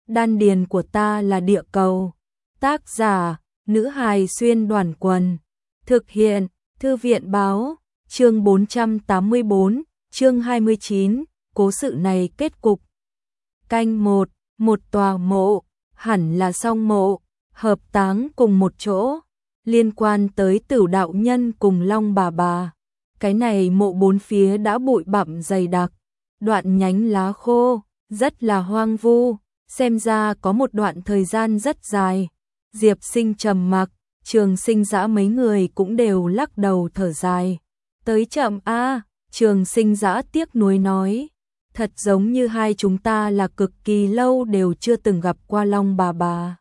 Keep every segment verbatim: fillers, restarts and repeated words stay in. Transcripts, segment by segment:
đan điền của ta là địa cầu. Tác giả, nữ hài xuyên đoàn quần. Thực hiện, thư viện báo, chương bốn trăm tám mươi bốn, chương hai mươi chín, cố sự này kết cục. Canh một, một tòa mộ, hẳn là song mộ, hợp táng cùng một chỗ, liên quan tới Tửu đạo nhân cùng Long bà bà. Cái này mộ bốn phía đã bụi bặm dày đặc, đoạn nhánh lá khô, rất là hoang vu, xem ra có một đoạn thời gian rất dài. Diệp Sinh trầm mặc, Trường Sinh Dã mấy người cũng đều lắc đầu thở dài. Tới chậm a, Trường Sinh Dã tiếc nuối nói, thật giống như hai chúng ta là cực kỳ lâu đều chưa từng gặp qua Long bà bà.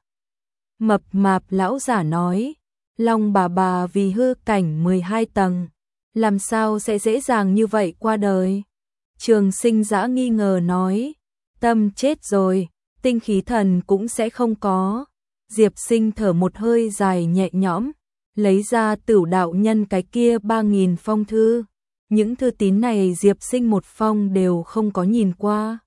Mập mạp lão giả nói, Long bà bà vì hư cảnh mười hai tầng, làm sao sẽ dễ dàng như vậy qua đời? Trường Sinh Dã nghi ngờ nói, tâm chết rồi, tinh khí thần cũng sẽ không có. Diệp Sinh thở một hơi dài nhẹ nhõm, lấy ra Tửu đạo nhân cái kia ba nghìn phong thư. Những thư tín này Diệp Sinh một phong đều không có nhìn qua.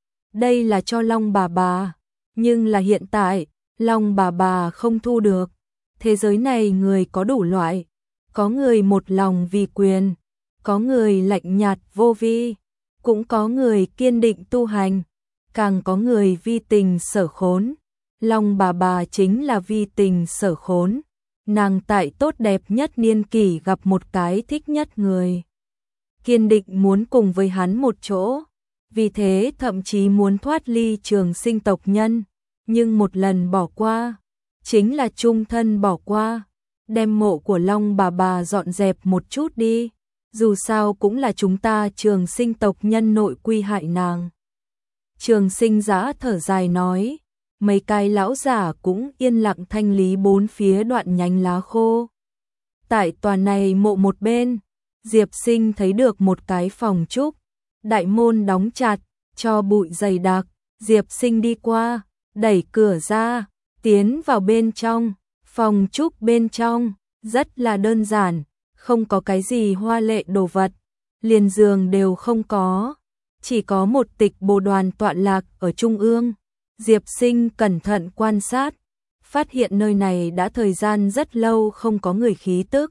Đây là cho Long bà bà, nhưng là hiện tại, Long bà bà không thu được. Thế giới này người có đủ loại, có người một lòng vì quyền, có người lạnh nhạt vô vi, cũng có người kiên định tu hành, càng có người vi tình sở khốn. Long bà bà chính là vi tình sở khốn, nàng tại tốt đẹp nhất niên kỷ gặp một cái thích nhất người, kiên định muốn cùng với hắn một chỗ, vì thế thậm chí muốn thoát ly Trường Sinh tộc nhân, nhưng một lần bỏ qua, chính là chung thân bỏ qua. Đem mộ của Long bà bà dọn dẹp một chút đi, dù sao cũng là chúng ta Trường Sinh tộc nhân nội quy hại nàng. Trường Sinh Dã thở dài nói, mấy cái lão giả cũng yên lặng thanh lý bốn phía đoạn nhánh lá khô. Tại tòa này mộ một bên, Diệp Sinh thấy được một cái phòng trúc, đại môn đóng chặt, cho bụi dày đặc. Diệp Sinh đi qua, đẩy cửa ra, tiến vào bên trong. Phòng trúc bên trong rất là đơn giản, không có cái gì hoa lệ đồ vật, liền giường đều không có, chỉ có một tịch bồ đoàn tọa lạc ở trung ương. Diệp Sinh cẩn thận quan sát, phát hiện nơi này đã thời gian rất lâu không có người khí tức.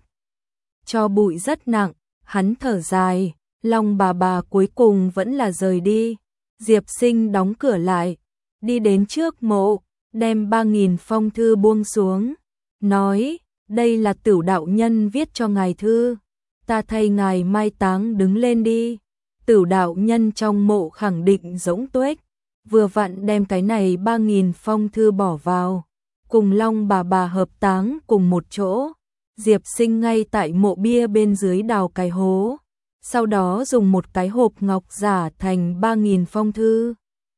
Cho bụi rất nặng, hắn thở dài, Long bà bà cuối cùng vẫn là rời đi. Diệp Sinh đóng cửa lại, đi đến trước mộ, đem ba nghìn phong thư buông xuống, nói, đây là Tửu đạo nhân viết cho ngài thư, ta thay ngài mai táng đứng lên đi. Tửu đạo nhân trong mộ khẳng định rỗng tuếch, vừa vặn đem cái này ba nghìn phong thư bỏ vào, cùng Long bà bà hợp táng cùng một chỗ. Diệp Sinh ngay tại mộ bia bên dưới đào cái hố, sau đó dùng một cái hộp ngọc giả thành ba nghìn phong thư,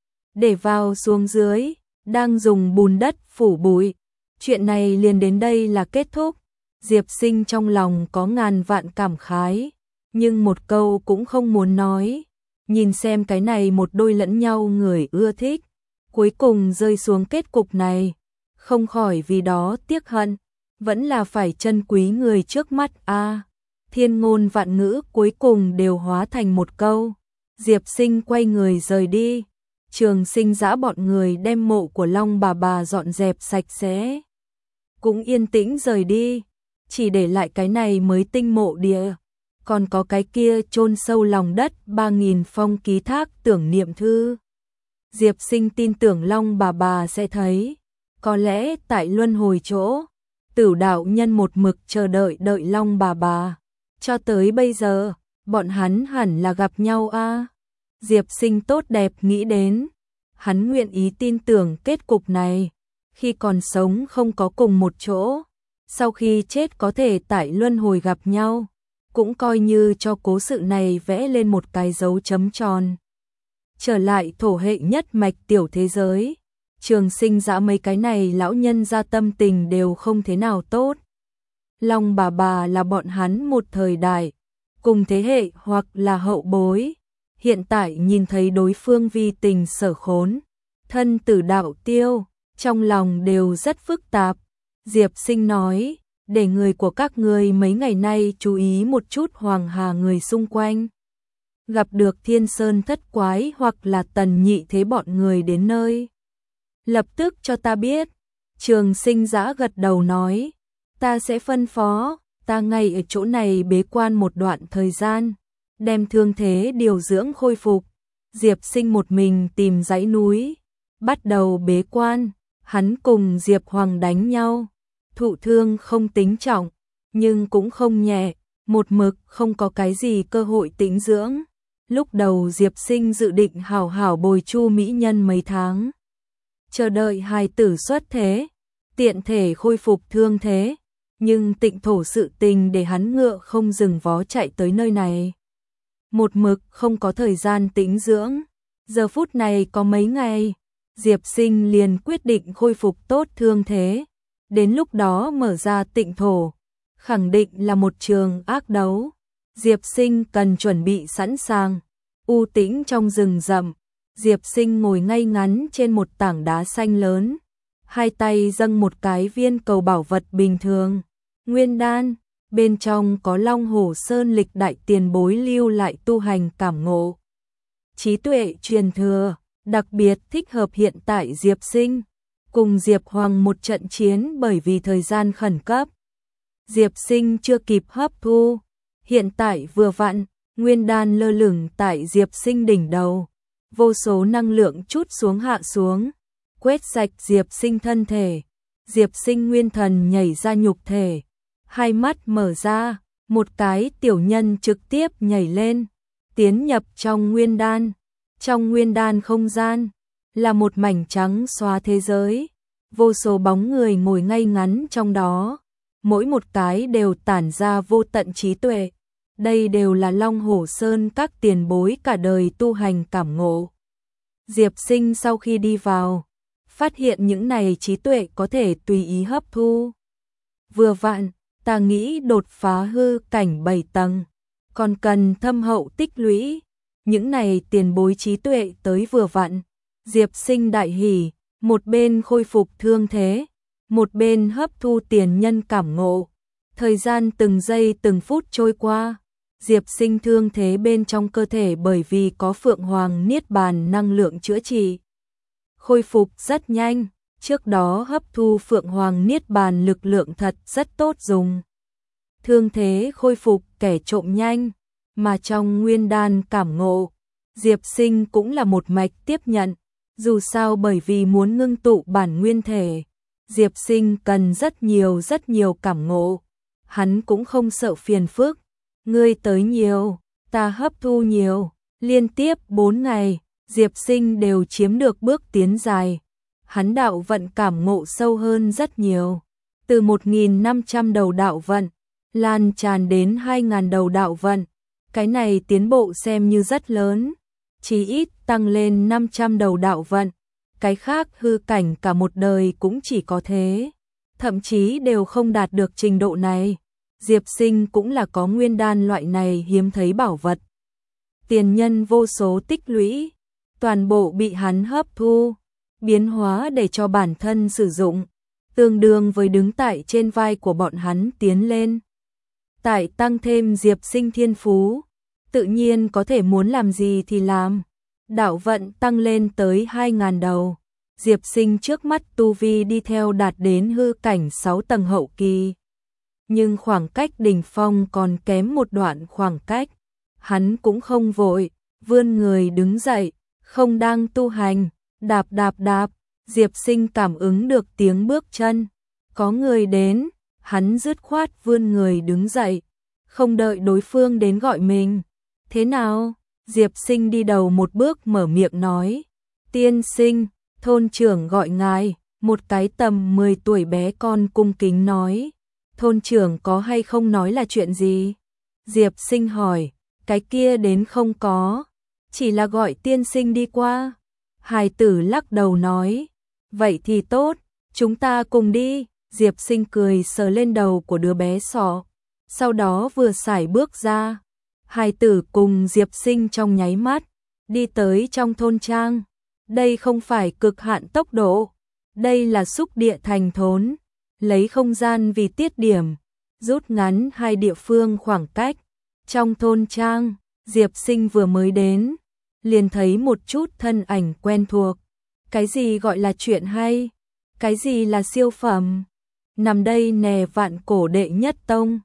để vào xuống dưới, đang dùng bùn đất phủ bụi. Chuyện này liền đến đây là kết thúc. Diệp Sinh trong lòng có ngàn vạn cảm khái, nhưng một câu cũng không muốn nói. Nhìn xem cái này một đôi lẫn nhau người ưa thích, cuối cùng rơi xuống kết cục này, không khỏi vì đó tiếc hận, vẫn là phải trân quý người trước mắt a. À, thiên ngôn vạn ngữ cuối cùng đều hóa thành một câu. Diệp Sinh quay người rời đi. Trường Sinh Dã bọn người đem mộ của Long bà bà dọn dẹp sạch sẽ, cũng yên tĩnh rời đi, chỉ để lại cái này mới tinh mộ địa, còn có cái kia chôn sâu lòng đất ba nghìn phong ký thác tưởng niệm thư. Diệp Sinh tin tưởng Long bà bà sẽ thấy, có lẽ tại luân hồi chỗ, Tửu đạo nhân một mực chờ đợi đợi Long bà bà, cho tới bây giờ, bọn hắn hẳn là gặp nhau a. À. Diệp Sinh tốt đẹp nghĩ đến, hắn nguyện ý tin tưởng kết cục này, khi còn sống không có cùng một chỗ, sau khi chết có thể tại luân hồi gặp nhau, cũng coi như cho cố sự này vẽ lên một cái dấu chấm tròn. Trở lại thổ hệ nhất mạch tiểu thế giới, Trường Sinh Dã mấy cái này lão nhân ra tâm tình đều không thế nào tốt. Long bà bà là bọn hắn một thời đại, cùng thế hệ hoặc là hậu bối, hiện tại nhìn thấy đối phương vi tình sở khốn, thân tử đạo tiêu, trong lòng đều rất phức tạp. Diệp Sinh nói, để người của các người mấy ngày nay chú ý một chút Hoàng Hà người xung quanh. Gặp được Thiên Sơn thất quái hoặc là Tần Nhị Thế bọn người đến nơi, Lập tức cho ta biết. Trường Sinh Dã gật đầu nói, ta sẽ phân phó, ta ngay ở chỗ này bế quan một đoạn thời gian, đem thương thế điều dưỡng khôi phục. Diệp Sinh một mình tìm dãy núi, bắt đầu bế quan, hắn cùng Diệp Hoàng đánh nhau, thụ thương không tính trọng, nhưng cũng không nhẹ, một mực không có cái gì cơ hội tĩnh dưỡng. Lúc đầu Diệp Sinh dự định hảo hảo bồi Chu mỹ nhân mấy tháng, chờ đợi hài tử xuất thế, tiện thể khôi phục thương thế, nhưng Tịnh thổ sự tình để hắn ngựa không dừng vó chạy tới nơi này. Một mực không có thời gian tĩnh dưỡng, giờ phút này có mấy ngày, Diệp Sinh liền quyết định khôi phục tốt thương thế, đến lúc đó mở ra Tịnh thổ, khẳng định là một trường ác đấu. Diệp Sinh cần chuẩn bị sẵn sàng. U tĩnh trong rừng rậm, Diệp Sinh ngồi ngay ngắn trên một tảng đá xanh lớn, hai tay dâng một cái viên cầu bảo vật bình thường, nguyên đan, bên trong có Long Hổ Sơn lịch đại tiền bối lưu lại tu hành cảm ngộ, trí tuệ truyền thừa, đặc biệt thích hợp hiện tại Diệp Sinh cùng Diệp Hoàng một trận chiến, bởi vì thời gian khẩn cấp, Diệp Sinh chưa kịp hấp thu, hiện tại vừa vặn, nguyên đan lơ lửng tại Diệp Sinh đỉnh đầu, vô số năng lượng chút xuống hạ xuống, quét sạch Diệp Sinh thân thể. Diệp Sinh nguyên thần nhảy ra nhục thể, hai mắt mở ra, một cái tiểu nhân trực tiếp nhảy lên, tiến nhập trong nguyên đan. Trong nguyên đan không gian là một mảnh trắng xóa thế giới, vô số bóng người ngồi ngay ngắn trong đó, mỗi một cái đều tản ra vô tận trí tuệ. Đây đều là Long Hổ Sơn các tiền bối cả đời tu hành cảm ngộ. Diệp Sinh sau khi đi vào, phát hiện những này trí tuệ có thể tùy ý hấp thu. Vừa vặn, ta nghĩ đột phá hư cảnh bảy tầng, còn cần thâm hậu tích lũy. Những này tiền bối trí tuệ tới vừa vặn. Diệp Sinh đại hỉ, một bên khôi phục thương thế, một bên hấp thu tiền nhân cảm ngộ. Thời gian từng giây từng phút trôi qua, Diệp Sinh thương thế bên trong cơ thể bởi vì có Phượng Hoàng Niết Bàn năng lượng chữa trị, khôi phục rất nhanh. Trước đó hấp thu Phượng Hoàng Niết Bàn lực lượng thật rất tốt dùng, thương thế khôi phục kẻ trộm nhanh, mà trong nguyên đan cảm ngộ, Diệp Sinh cũng là một mạch tiếp nhận. Dù sao bởi vì muốn ngưng tụ bản nguyên thể, Diệp Sinh cần rất nhiều rất nhiều cảm ngộ, hắn cũng không sợ phiền phức. Ngươi tới nhiều, ta hấp thu nhiều, liên tiếp bốn ngày, Diệp Sinh đều chiếm được bước tiến dài. Hắn đạo vận cảm ngộ sâu hơn rất nhiều, từ một nghìn năm trăm đầu đạo vận, lan tràn đến hai nghìn đầu đạo vận. Cái này tiến bộ xem như rất lớn, chí ít tăng lên năm trăm đầu đạo vận. Cái khác hư cảnh cả một đời cũng chỉ có thế, thậm chí đều không đạt được trình độ này. Diệp Sinh cũng là có nguyên đan loại này hiếm thấy bảo vật. Tiền nhân vô số tích lũy, toàn bộ bị hắn hấp thu, biến hóa để cho bản thân sử dụng, tương đương với đứng tại trên vai của bọn hắn tiến lên. Tại tăng thêm Diệp Sinh thiên phú, tự nhiên có thể muốn làm gì thì làm. Đạo vận tăng lên tới hai nghìn đầu. Diệp Sinh trước mắt tu vi đi theo đạt đến hư cảnh sáu tầng hậu kỳ. Nhưng khoảng cách đỉnh phong còn kém một đoạn khoảng cách. Hắn cũng không vội, vươn người đứng dậy, không đang tu hành, đạp đạp đạp. Diệp Sinh cảm ứng được tiếng bước chân, có người đến, hắn dứt khoát vươn người đứng dậy, không đợi đối phương đến gọi mình. Thế nào? Diệp Sinh đi đầu một bước mở miệng nói, tiên sinh, thôn trưởng gọi ngài. Một cái tầm mười tuổi bé con cung kính nói, thôn trưởng có hay không nói là chuyện gì? Diệp Sinh hỏi, cái kia đến không có, chỉ là gọi tiên sinh đi qua. Hài tử lắc đầu nói, vậy thì tốt, chúng ta cùng đi. Diệp Sinh cười sờ lên đầu của đứa bé sọ, sau đó vừa sải bước ra. Hài tử cùng Diệp Sinh trong nháy mắt, đi tới trong thôn trang. Đây không phải cực hạn tốc độ, đây là xúc địa thành thốn, lấy không gian vì tiết điểm, rút ngắn hai địa phương khoảng cách. Trong thôn trang, Diệp Sinh vừa mới đến, liền thấy một chút thân ảnh quen thuộc. Cái gì gọi là chuyện hay? Cái gì là siêu phẩm? Nằm đây nè vạn cổ đệ nhất tông,